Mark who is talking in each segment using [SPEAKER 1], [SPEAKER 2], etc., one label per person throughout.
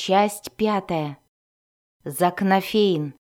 [SPEAKER 1] Часть 5. Закнафейн.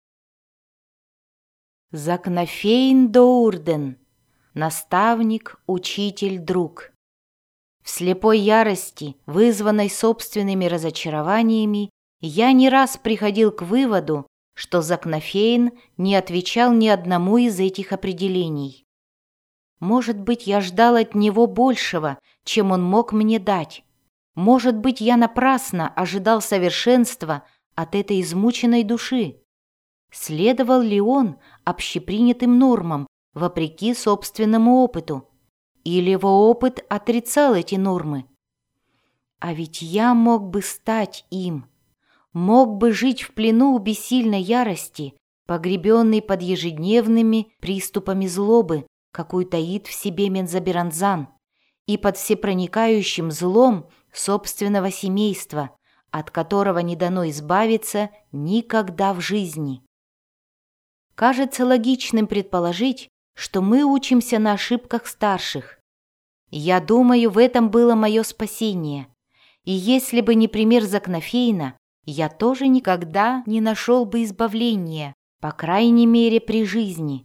[SPEAKER 1] Закнафейн Доурден. Наставник, учитель, друг. В слепой ярости, вызванной собственными разочарованиями, я не раз приходил к выводу, что Закнафейн не отвечал ни одному из этих определений. Может быть, я ждал от него большего, чем он мог мне дать. Может быть, я напрасно ожидал совершенства от этой измученной души. Следовал ли он общепринятым нормам, вопреки собственному опыту? Или его опыт отрицал эти нормы? А ведь я мог бы стать им, мог бы жить в плену у бессильной ярости, погребенный под ежедневными приступами злобы, какую таит в себе Мензаберанзан, и под всепроникающим злом собственного семейства, от которого не дано избавиться никогда в жизни. Кажется логичным предположить, что мы учимся на ошибках старших. Я думаю, в этом было мое спасение. И если бы не пример Закнафейна, я тоже никогда не нашел бы избавления, по крайней мере, при жизни.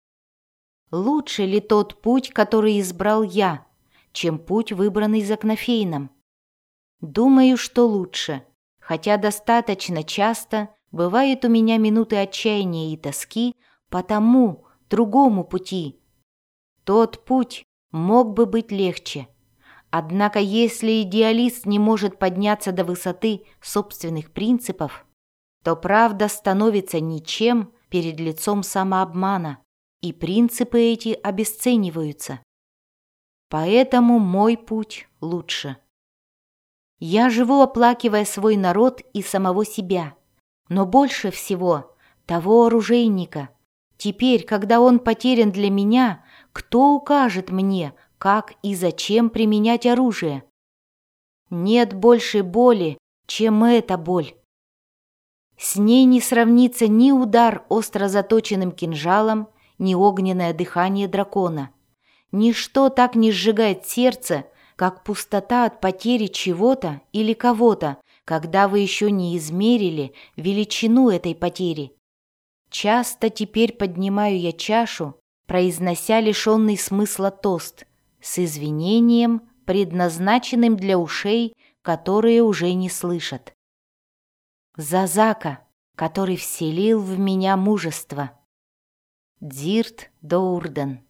[SPEAKER 1] Лучше ли тот путь, который избрал я, чем путь, выбранный Закнафейном? Думаю, что лучше, хотя достаточно часто бывают у меня минуты отчаяния и тоски по тому, другому пути. Тот путь мог бы быть легче. Однако, если идеалист не может подняться до высоты собственных принципов, то правда становится ничем перед лицом самообмана, и принципы эти обесцениваются. Поэтому мой путь лучше. Я живу, оплакивая свой народ и самого себя, но больше всего того оружейника. Теперь, когда он потерян для меня, кто укажет мне, как и зачем применять оружие? Нет большей боли, чем эта боль. С ней не сравнится ни удар остро заточенным кинжалом, ни огненное дыхание дракона. Ничто так не сжигает сердце, как пустота от потери чего-то или кого-то, когда вы еще не измерили величину этой потери. Часто теперь поднимаю я чашу, произнося лишенный смысла тост, с извинением, предназначенным для ушей, которые уже не слышат. За Зака, который вселил в меня мужество. Дзирт Доурден.